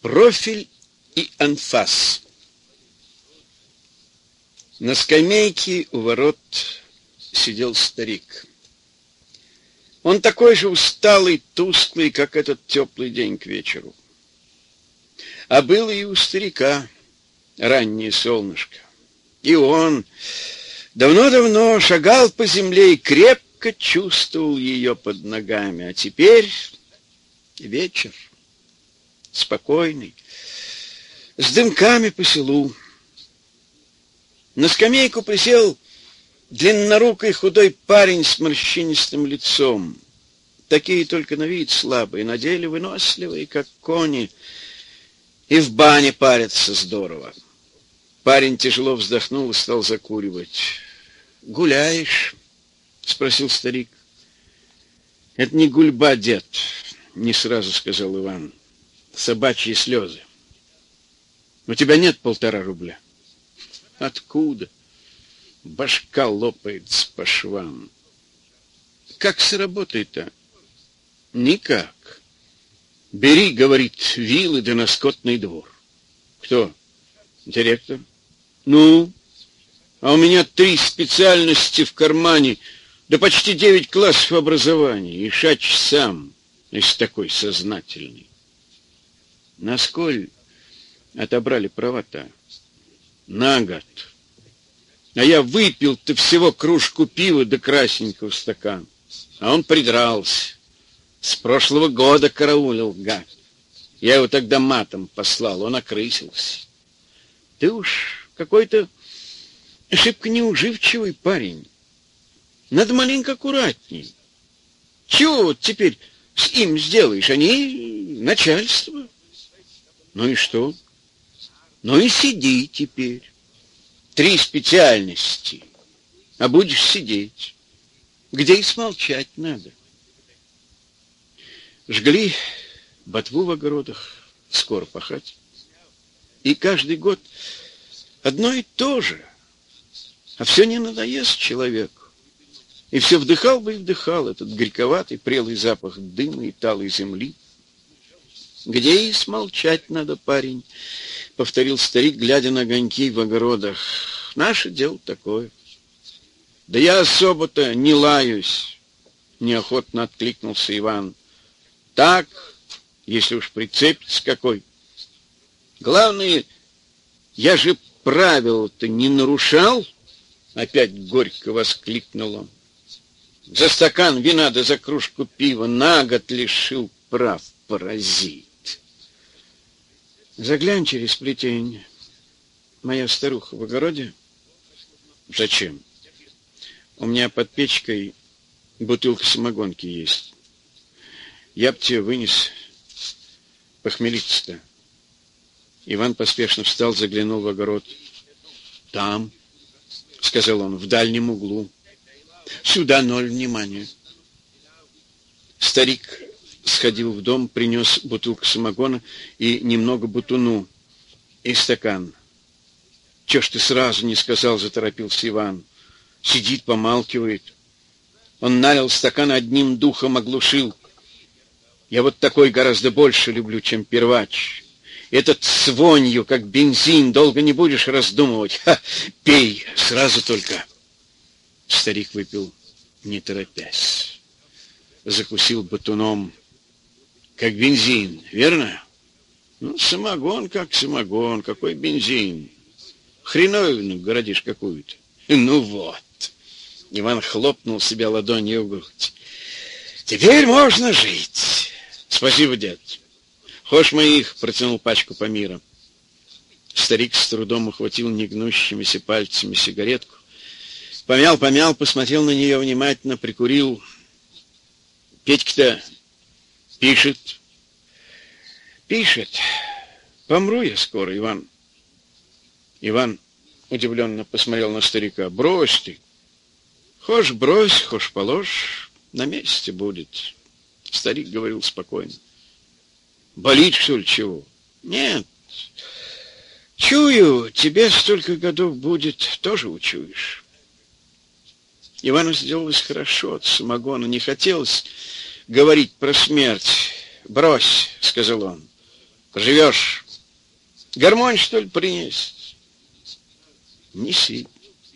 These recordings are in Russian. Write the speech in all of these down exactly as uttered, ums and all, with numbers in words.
Профиль и анфас. На скамейке у ворот сидел старик. Он такой же усталый, тусклый, как этот теплый день к вечеру. А было и у старика раннее солнышко. И он давно-давно шагал по земле и крепко чувствовал ее под ногами. А теперь вечер, спокойный, с дымками по селу. На скамейку присел длиннорукий худой парень с морщинистым лицом. Такие только на вид слабые, на деле выносливые, как кони, и в бане парятся здорово. Парень тяжело вздохнул и стал закуривать. «Гуляешь?» — спросил старик. «Это не гульба, дед», — не сразу сказал Иван. «Собачьи слезы. У тебя нет полтора рубля?» «Откуда?» Башка лопается по швам. «Как с работой-то?» «Никак. Бери, — говорит, — вилы да на скотный двор». «Кто?» «Директор». «Ну? А у меня три специальности в кармане, да почти девять классов образования. И шач сам, если такой сознательный». «Насколь отобрали права-то?» «На год. А я выпил-то всего кружку пива да красненького стакан. А он придрался. С прошлого года караулил, гад. Я его тогда матом послал, он окрысился. Ты уж какой-то шибко неуживчивый парень. Надо маленько аккуратней. Чего вот теперь с им сделаешь? Они начальство. Ну и что? Ну и сиди теперь. Три специальности, а будешь сидеть. Где и смолчать надо. Жгли ботву в огородах, скоро пахать. И каждый год одно и то же. А все не надоест человеку. И все вдыхал бы и вдыхал этот горьковатый, прелый запах дыма и талой земли. Где и смолчать надо, парень, — повторил старик, глядя на огоньки в огородах. Наше дело такое. Да я особо-то не лаюсь, — неохотно откликнулся Иван. Так, если уж прицепится какой. Главное, я же правила-то не нарушал, — опять горько воскликнул он. За стакан вина да за кружку пива на год лишил прав, паразит. Заглянь через плетень. Моя старуха в огороде. Зачем? У меня под печкой бутылка самогонки есть. Я б тебе вынес похмелиться-то. Иван поспешно встал, заглянул в огород. Там, — сказал он, — в дальнем углу. Сюда ноль внимания. Старик сходил в дом, принес бутылку самогона и немного бутуну и стакан. — Чё ж ты сразу не сказал, — заторопился Иван. Сидит, помалкивает. Он налил стакан, одним духом оглушил. Я вот такой гораздо больше люблю, чем первач. Этот с вонью, как бензин, долго не будешь раздумывать. Ха, пей, сразу только. Старик выпил, не торопясь. Закусил батуном, как бензин, верно? Ну, самогон, как самогон, какой бензин? Хреновину городишь какую-то. Ну вот. Иван хлопнул себя ладонью в грудь. Теперь можно жить. Спасибо, дед. Хошь моих, протянул пачку Памира. Старик с трудом ухватил негнущимися пальцами сигаретку. Помял, помял, посмотрел на нее внимательно, прикурил. Петька-то пишет. Пишет. Помру я скоро, Иван. Иван удивленно посмотрел на старика. Брось ты. Хошь брось, хошь положь, на месте будет. Старик говорил спокойно. Болит, что ли, чего? Нет. Чую, тебе столько годов будет, тоже учуешь. Ивану сделалось хорошо от самогона. Не хотелось говорить про смерть. Брось, сказал он. Поживешь. Гармонь, что ли, принести? Неси.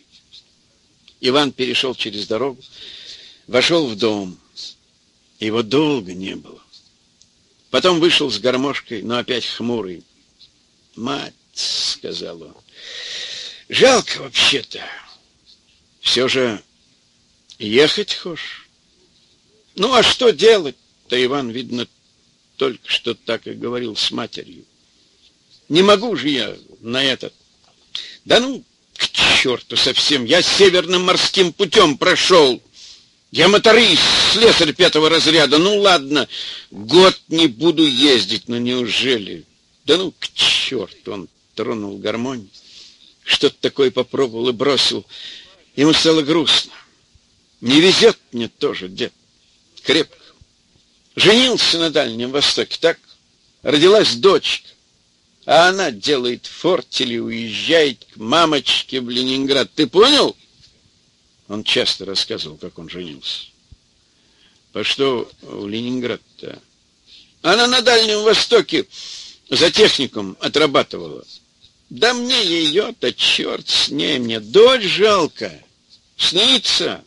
Иван перешел через дорогу, вошел в дом. Его долго не было. Потом вышел с гармошкой, но опять хмурый. «Мать», — сказал он, — «жалко вообще-то. Все же ехать хочешь?» «Ну, а что делать-то?» Иван, видно, только что так и говорил с матерью. «Не могу же я на этот...» «Да ну, к черту совсем! Я северным морским путем прошел. Я моторист, слесарь пятого разряда. Ну, ладно, год не буду ездить, но неужели...» «Да ну, к черту!» Он тронул гармонь, что-то такое попробовал и бросил. Ему стало грустно. «Не везет мне тоже, дед, крепко. Женился на Дальнем Востоке, так? Родилась дочка, а она делает фортель и уезжает к мамочке в Ленинград. Ты понял?» Он часто рассказывал, как он женился. «По что в Ленинград-то?» «Она на Дальнем Востоке за техникум отрабатывала. Да мне ее-то, черт с ней, мне дочь жалко. Снится.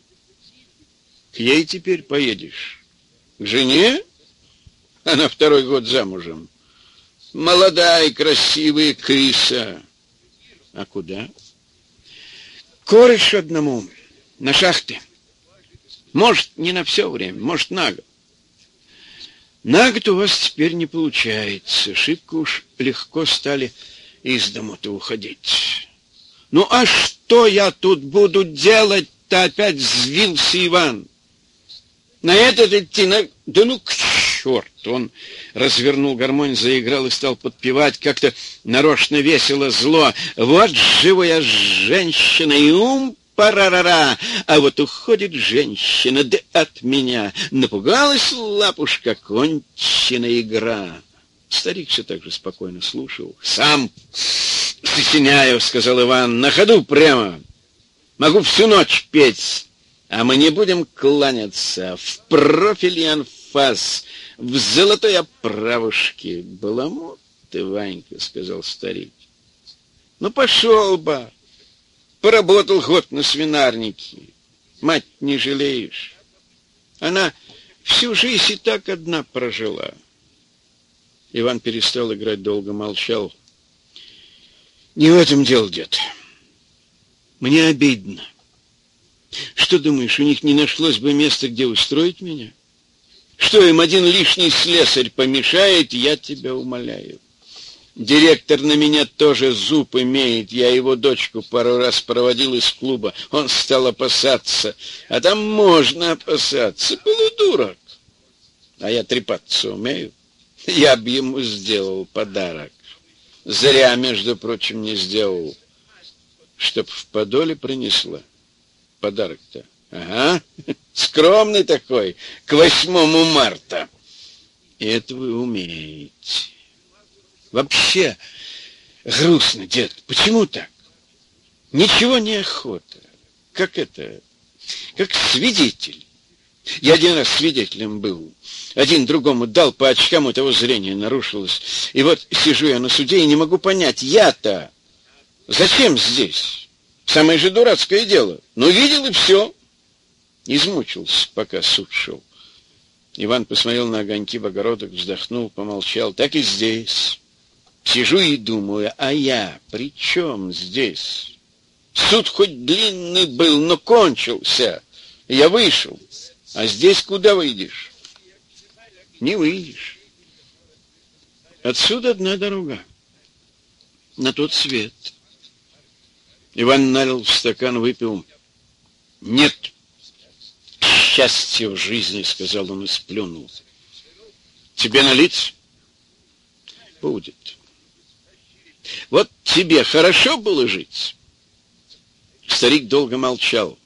К ей теперь поедешь. К жене? Она второй год замужем. Молодая, красивая крыса. А куда? Корешу одному. На шахты. Может, не на все время, может, на год. На год у вас теперь не получается. Шибко уж легко стали из дому-то уходить. Ну, а что я тут буду делать-то? Опять взвился Иван. На этот идти, на... Да ну, к черту! Он развернул гармонь, заиграл и стал подпевать как-то нарочно весело, зло. Вот живая женщина и ум парарара, а вот уходит женщина, да от меня. Напугалась лапушка, кончена игра. Старик все так же спокойно слушал. «Сам сочиняю», — сказал Иван, — «на ходу прямо. Могу всю ночь петь, а мы не будем кланяться в профиль и анфас, в золотой оправушке». «Баламут ты, Ванька», — сказал старик. «Ну, пошел бы. Поработал год на свинарнике. Мать не жалеешь. Она всю жизнь и так одна прожила». Иван перестал играть, долго молчал. «Не в этом дело, дед. Мне обидно. Что думаешь, у них не нашлось бы места, где устроить меня? Что им один лишний слесарь помешает, я тебя умоляю. Директор на меня тоже зуб имеет. Я его дочку пару раз проводил из клуба. Он стал опасаться. А там можно опасаться. Полудурок. А я трепаться умею. Я б ему сделал подарок. Зря, между прочим, не сделал. Чтоб в подоле принесла. Подарок-то. Ага. Скромный такой. К восьмому марта. И это вы умеете. Вообще грустно, дед. Почему так? Ничего не охота. Как это? Как свидетель. Я один раз свидетелем был. Один другому дал по очкам, у того зрение нарушилось. И вот сижу я на суде и не могу понять, я-то зачем здесь? Самое же дурацкое дело. Ну, видел и все. Измучился, пока суд шел. Иван посмотрел на огоньки в огородах, вздохнул, помолчал. Так и здесь. Сижу и думаю, а я при чем здесь? Суд хоть длинный был, но кончился. Я вышел. А здесь куда выйдешь? Не выйдешь. Отсюда одна дорога. На тот свет. Иван налил в стакан, выпил. Нет счастья в жизни, сказал он и сплюнул. Тебе налить? Будет. Вот тебе хорошо было жить? Старик долго молчал.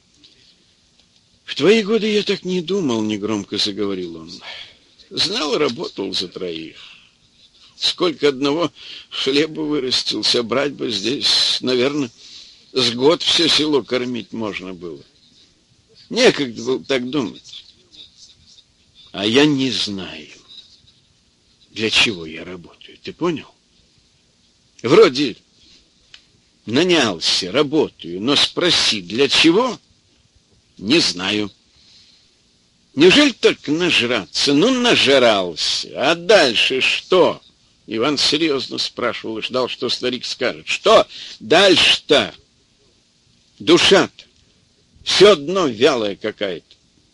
В твои годы я так не думал, негромко заговорил он. Знал, работал за троих. Сколько одного хлеба вырастил, собрать бы здесь, наверное, с год все село кормить можно было. Некогда было так думать. А я не знаю. для чего я работаю, ты понял? Вроде нанялся, работаю, но спроси, для чего? Не знаю. Неужели только нажраться? Ну, нажрался. А дальше что? Иван серьезно спрашивал и ждал, что старик скажет. Что дальше-то? Душа-то все одно вялая какая-то.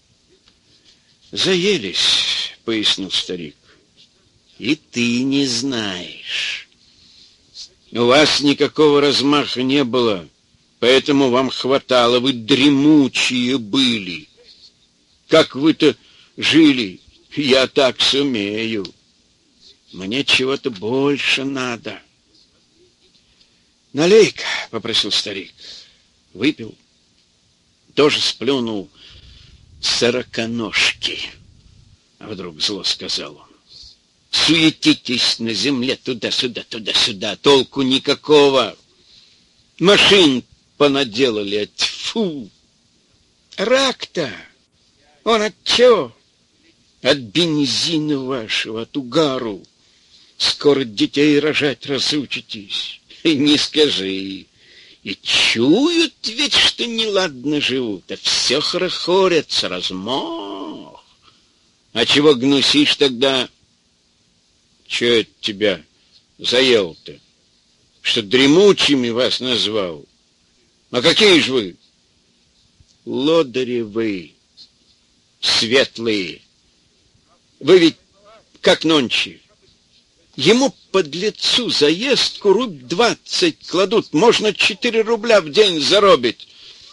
Заелись, пояснил старик. И ты не знаешь. У вас никакого размаха не было, поэтому вам хватало, вы дремучие были. Как вы-то жили, я так сумею. Мне чего-то больше надо. Налей-ка, попросил старик. Выпил, тоже сплюнул сороконожки. А вдруг зло сказал он. Суетитесь на земле туда-сюда, туда-сюда, толку никакого. Машин понаделали, тьфу. Рак-то, он от чего? От бензина вашего, от угару. Скоро детей рожать разучитесь. И не скажи. И чуют ведь, что неладно живут, а все хорохорятся, размох. А чего гнусишь тогда? Че это тебя заел-то? Что дремучими вас назвал? А какие же вы? Лодыри вы, светлые. Вы ведь как нонче. Ему подлецу заездку рубь двадцать кладут, можно четыре рубля в день заробить.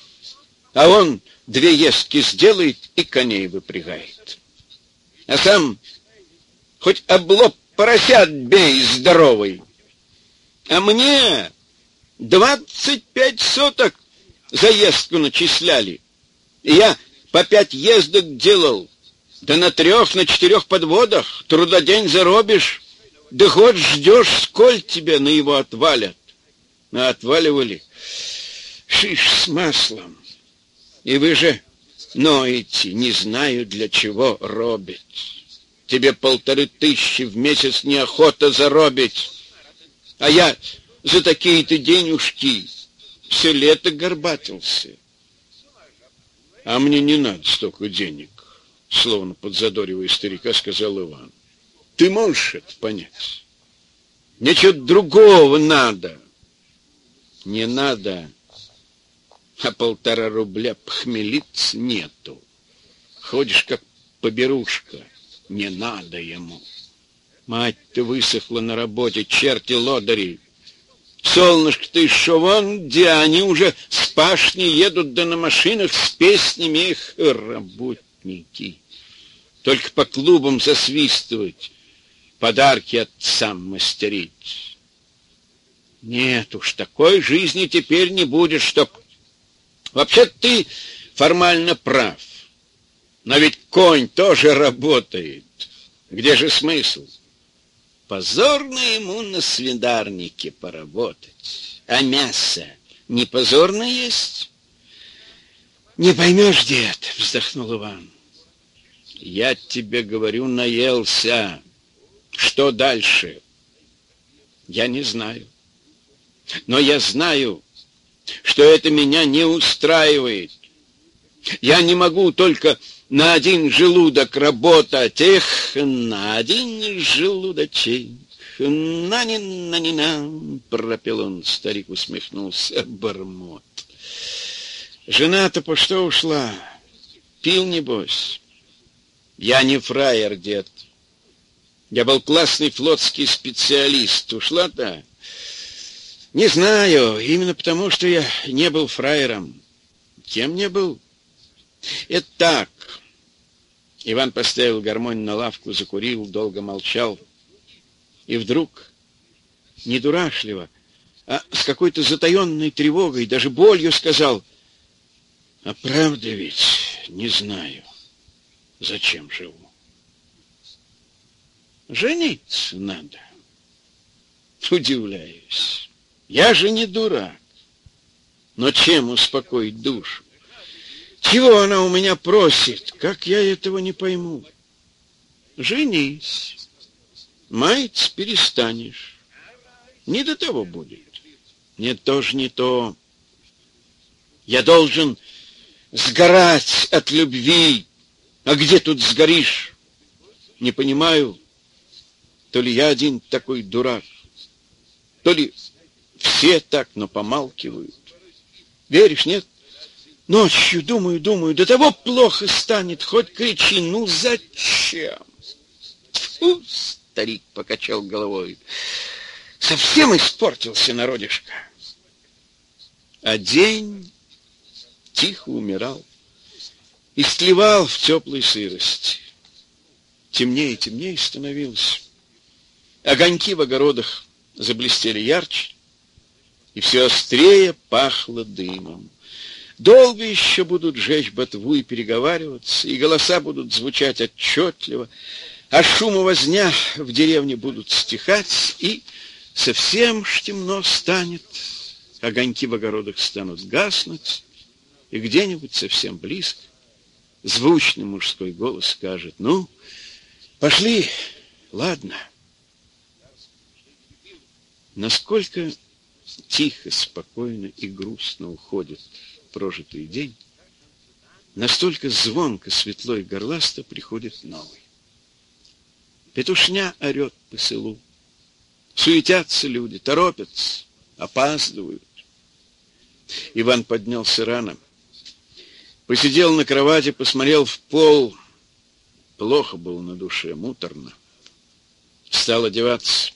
А он две ездки сделает и коней выпрягает. А сам хоть облоб поросят бей здоровый. А мне двадцать пять соток заездку начисляли. И я по пять ездок делал. Да на трех, на четырех подводах трудодень заробишь. Да хоть ждешь, сколь тебя на его отвалят. А отваливали шиш с маслом. И вы же ноете, не знаю, для чего робить. Тебе полторы тысячи в месяц неохота заробить. А я за такие-то денежки все лето горбатился. А мне не надо столько денег, словно подзадоривая старика, сказал Иван. Ты можешь это понять? Мне что-то другого надо. Не надо, а полтора рубля похмелиться нету. Ходишь как поберушка. Не надо ему. Мать-то высохла на работе, черти лодыри. Солнышко-то еще вон, где они уже с пашни едут, да на машинах с песнями их работники. Только по клубам засвистывать, подарки отцам мастерить. Нет уж, такой жизни теперь не будет, чтоб... Вообще ты формально прав. Но ведь конь тоже работает. Где же смысл? Позорно ему на свинарнике поработать. А мясо не позорно есть? Не поймешь, дед, вздохнул Иван. Я тебе говорю, наелся. Что дальше? Я не знаю. Но я знаю, что это меня не устраивает. Я не могу только на один желудок работать. Эх, на один желудочек. На-ни-на-ни-на, пропел он, старик усмехнулся, бормот. Жена-то по что ушла? Пил, небось? Я не фраер, дед. Я был классный флотский специалист. Ушла-то? Не знаю, именно потому, что я не был фраером. Кем не был? Это так. Иван поставил гармонь на лавку, закурил, долго молчал. И вдруг, не дурашливо, а с какой-то затаенной тревогой, даже болью сказал, а правда ведь не знаю, зачем живу. Жениться надо. Удивляюсь. Я же не дурак. Но чем успокоить душу? Чего она у меня просит? Как я этого не пойму? Женись. Маяться перестанешь. Не до того будет. Нет, тоже не то. Я должен сгорать от любви. А где тут сгоришь? Не понимаю, то ли я один такой дурак, то ли все так, но помалкивают. Веришь, нет? Ночью думаю, думаю, до того плохо станет, хоть кричи, ну зачем? Фу, старик покачал головой. Совсем испортился народишко. А день тихо умирал и стлевал в теплой сырости. Темнее и темнее становилось. Огоньки в огородах заблестели ярче, и все острее пахло дымом. Долго еще будут жечь ботву и переговариваться, и голоса будут звучать отчетливо, а шум и возня в деревне будут стихать, и совсем ж темно станет, огоньки в огородах станут гаснуть, и где-нибудь совсем близко звучный мужской голос скажет: «Ну, пошли, ладно». Насколько тихо, спокойно и грустно уходит прожитый день, настолько звонко, светло и горласто приходит новый. Петушня орет по селу. Суетятся люди, торопятся, опаздывают. Иван поднялся рано. Посидел на кровати, посмотрел в пол. Плохо было на душе, муторно. Стал одеваться.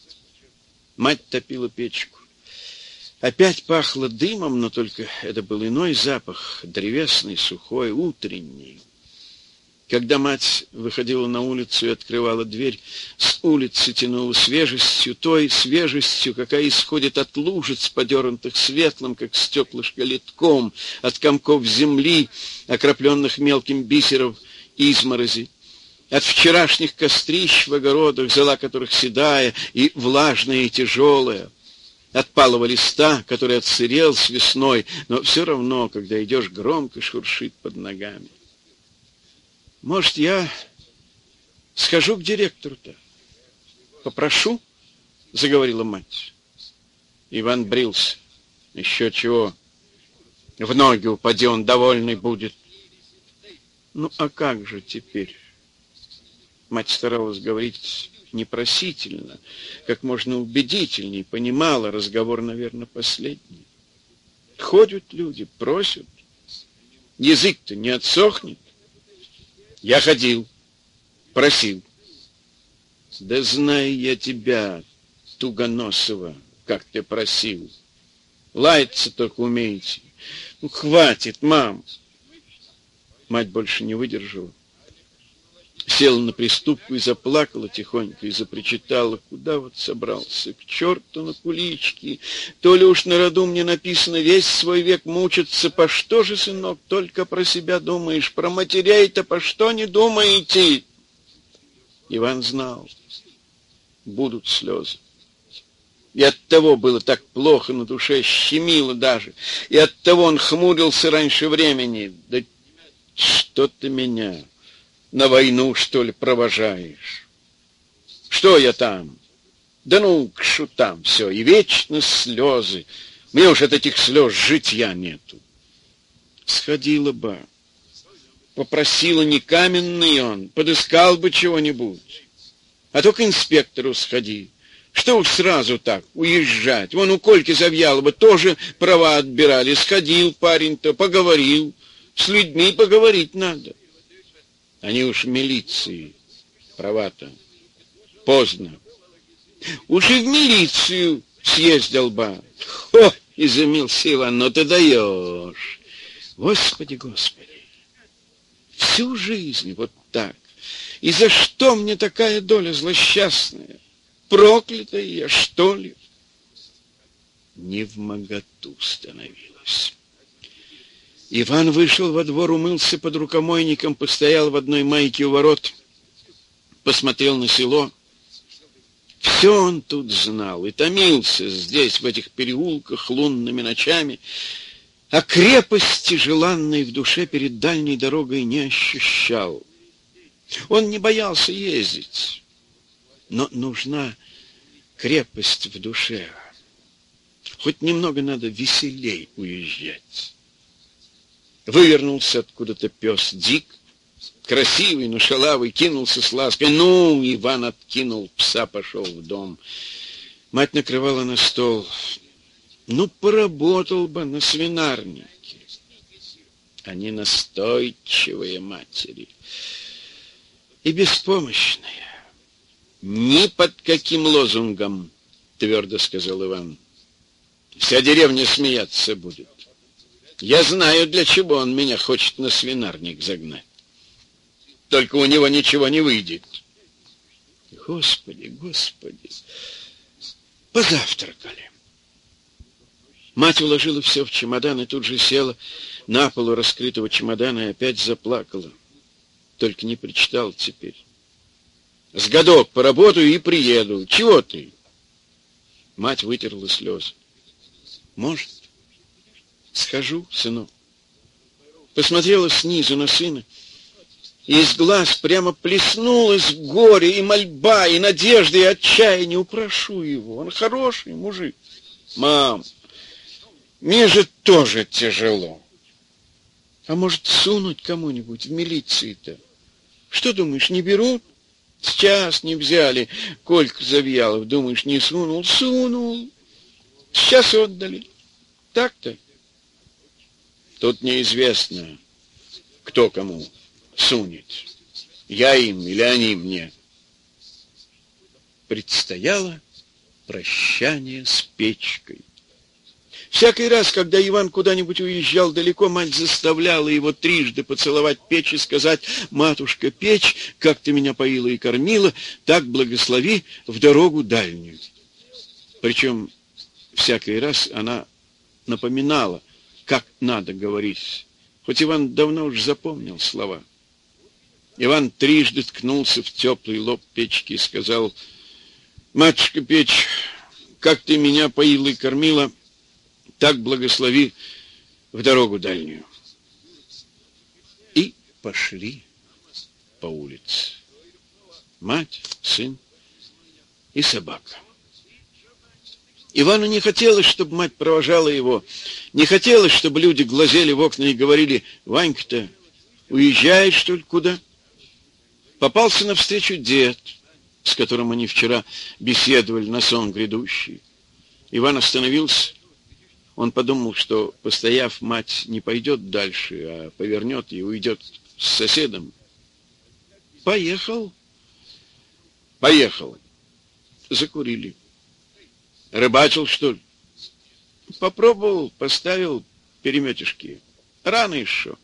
Мать топила печку. Опять пахло дымом, но только это был иной запах, древесный, сухой, утренний. Когда мать выходила на улицу и открывала дверь, с улицы тянуло свежестью, той свежестью, какая исходит от лужиц, подернутых светлым, как стеклышко, литком, от комков земли, окропленных мелким бисером изморози, от вчерашних кострищ в огородах, зола которых седая и влажная и тяжелая, от палого листа, который отсырел с весной, но все равно, когда идешь, громко шуршит под ногами. Может, я схожу к директору-то? Попрошу, — заговорила мать. Иван брился. Еще чего? В ноги упади, он довольный будет. Ну, а как же теперь? Мать старалась говорить непросительно, как можно убедительней, понимала, разговор, наверное, последний. Ходят люди, просят. Язык-то не отсохнет. Я ходил, просил. Да знаю я тебя, Тугоносова, как ты просил. Лаяться только умеете. Ну, хватит, мам. Мать больше не выдержала. Села на приступку и заплакала тихонько, и запричитала: куда вот собрался, к черту на кулички, то ли уж на роду мне написано весь свой век мучиться, по что же, сынок, только про себя думаешь, про матерей-то по что не думаете? Иван знал, будут слезы. И оттого было так плохо на душе, щемило даже, и оттого он хмурился раньше времени. Да что ты меня на войну, что ли, провожаешь? Что я там? Да ну, к шутам все, и вечно слезы. Мне уж от этих слез житья нету. Сходила бы, попросила, не каменный он, подыскал бы чего-нибудь. А то к инспектору сходи. Что уж сразу так, уезжать. Вон у Кольки Завьялова тоже права отбирали. Сходил парень-то, поговорил. С людьми поговорить надо. Они уж в милиции, права-то. Поздно. Уж и в милицию съездил бы. О, изумился Иван, ну ты даешь. Господи, Господи. Всю жизнь вот так. И за что мне такая доля злосчастная? Проклятая я, что ли? Невмоготу становилась. Иван вышел во двор, умылся под рукомойником, постоял в одной майке у ворот, посмотрел на село. Все он тут знал и томился здесь, в этих переулках, лунными ночами, а крепости, желанной в душе перед дальней дорогой, не ощущал. Он не боялся ездить. Но нужна крепость в душе. Хоть немного надо веселей уезжать. Вывернулся откуда-то пес Дик, красивый, но шалавый, кинулся с лаской. Ну, Иван откинул пса, пошел в дом. Мать накрывала на стол. Ну, поработал бы на свинарнике. Они настойчивые матери и беспомощные. Ни под каким лозунгом, твердо сказал Иван. Вся деревня смеяться будет. Я знаю, для чего он меня хочет на свинарник загнать. Только у него ничего не выйдет. Господи, Господи. Позавтракали. Мать уложила все в чемодан и тут же села на полу раскрытого чемодана и опять заплакала. Только не причитала теперь. С годок поработаю и приеду. Чего ты? Мать вытерла слезы. Может, схожу, сынок. Посмотрела снизу на сына, и из глаз прямо плеснулось горе и мольба, и надежда, и отчаяние. Упрошу его, он хороший мужик. Мам, мне же тоже тяжело. А может, сунуть кому-нибудь в милиции-то? Что думаешь, не берут? Сейчас не взяли. Колька Завьялов, думаешь, не сунул? Сунул. Сейчас отдали. Так-то. Тут неизвестно, кто кому сунет. Я им или они мне. Предстояло прощание с печкой. Всякий раз, когда Иван куда-нибудь уезжал далеко, мать заставляла его трижды поцеловать печь и сказать: «Матушка, печь, как ты меня поила и кормила, так благослови в дорогу дальнюю». Причем всякий раз она напоминала, как надо говорить, хоть Иван давно уж запомнил слова. Иван трижды ткнулся в теплый лоб печки и сказал: «Матушка, печь, как ты меня поила и кормила, так благослови в дорогу дальнюю». И пошли по улице. Мать, сын и собака. Ивану не хотелось, чтобы мать провожала его. Не хотелось, чтобы люди глазели в окна и говорили: «Ванька-то уезжает, что ли, куда?» Попался навстречу дед, с которым они вчера беседовали на сон грядущий. Иван остановился. Он подумал, что, постояв, мать не пойдет дальше, а повернет и уйдет с соседом. Поехал. Поехал. Закурили. Рыбачил, что ли? Попробовал, поставил переметишки. Рано еще.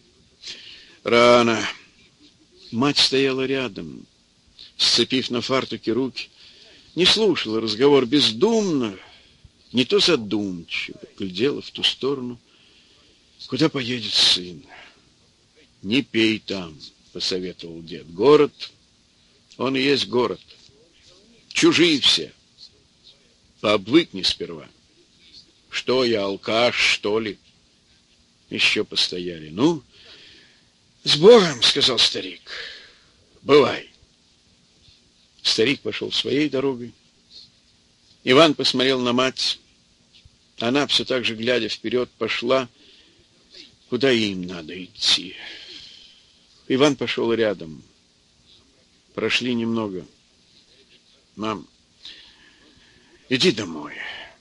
Рано. Мать стояла рядом, сцепив на фартуке руки, не слушала разговор, бездумно, не то задумчиво, глядела в ту сторону, куда поедет сын. «Не пей там», — посоветовал дед. «Город, он и есть город. Чужие все. Пообвыкни сперва. Что я, алкаш, что ли?» Еще постояли. «Ну, с Богом», — сказал старик. «Бывай». Старик пошел своей дорогой. Иван посмотрел на мать. Она, все так же глядя вперед, пошла, куда им надо идти. Иван пошел рядом. Прошли немного. «Мам, иди домой».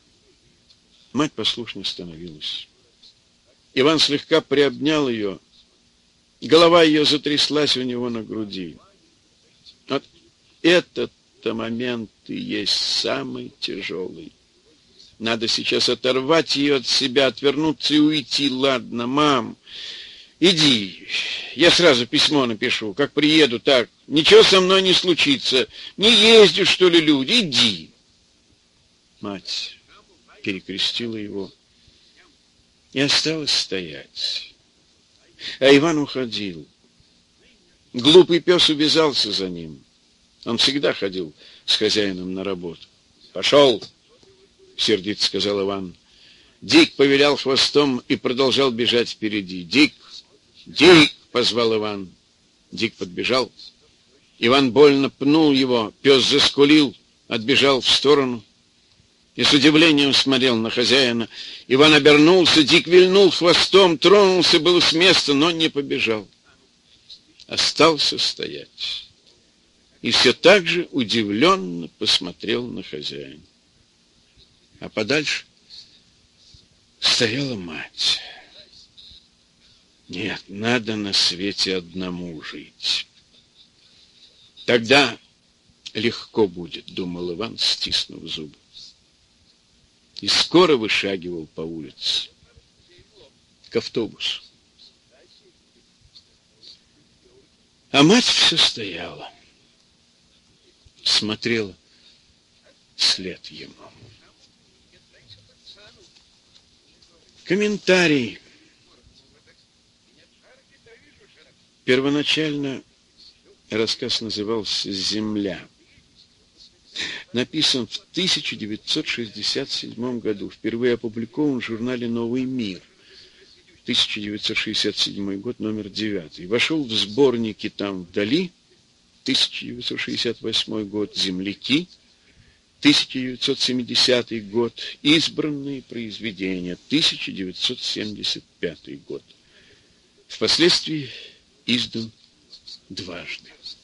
Мать послушно остановилась. Иван слегка приобнял ее. Голова ее затряслась у него на груди. Вот этот-то момент и есть самый тяжелый. Надо сейчас оторвать ее от себя, отвернуться и уйти. «Ладно, мам, иди. Я сразу письмо напишу. Как приеду, так. Ничего со мной не случится. Не ездят, что ли, люди? Иди». Мать перекрестила его и осталась стоять. А Иван уходил. Глупый пес увязался за ним. Он всегда ходил с хозяином на работу. «Пошел!» — сердито сказал Иван. Дик повилял хвостом и продолжал бежать впереди. «Дик! Дик!» — позвал Иван. Дик подбежал Иван больно пнул его, пес заскулил, отбежал в сторону и с удивлением смотрел на хозяина. Иван обернулся, Дик вильнул хвостом, тронулся было с места, но не побежал. Остался стоять. И все так же удивленно посмотрел на хозяина. А подальше стояла мать. Нет, надо на свете одному жить. Тогда легко будет, думал Иван, стиснув зубы. И скоро вышагивал по улице к автобусу. А мать все стояла, смотрела вслед ему. Комментарий. Первоначально рассказ назывался «Земля». Написан в тысяча девятьсот шестьдесят седьмом году. Впервые опубликован в журнале «Новый мир». тысяча девятьсот шестьдесят седьмой год, номер девятый. Вошел в сборники «Там вдали», тысяча девятьсот шестьдесят восьмой год, «Земляки», тысяча девятьсот семидесятый год, «Избранные произведения», тысяча девятьсот семьдесят пятый год. Впоследствии издан дважды.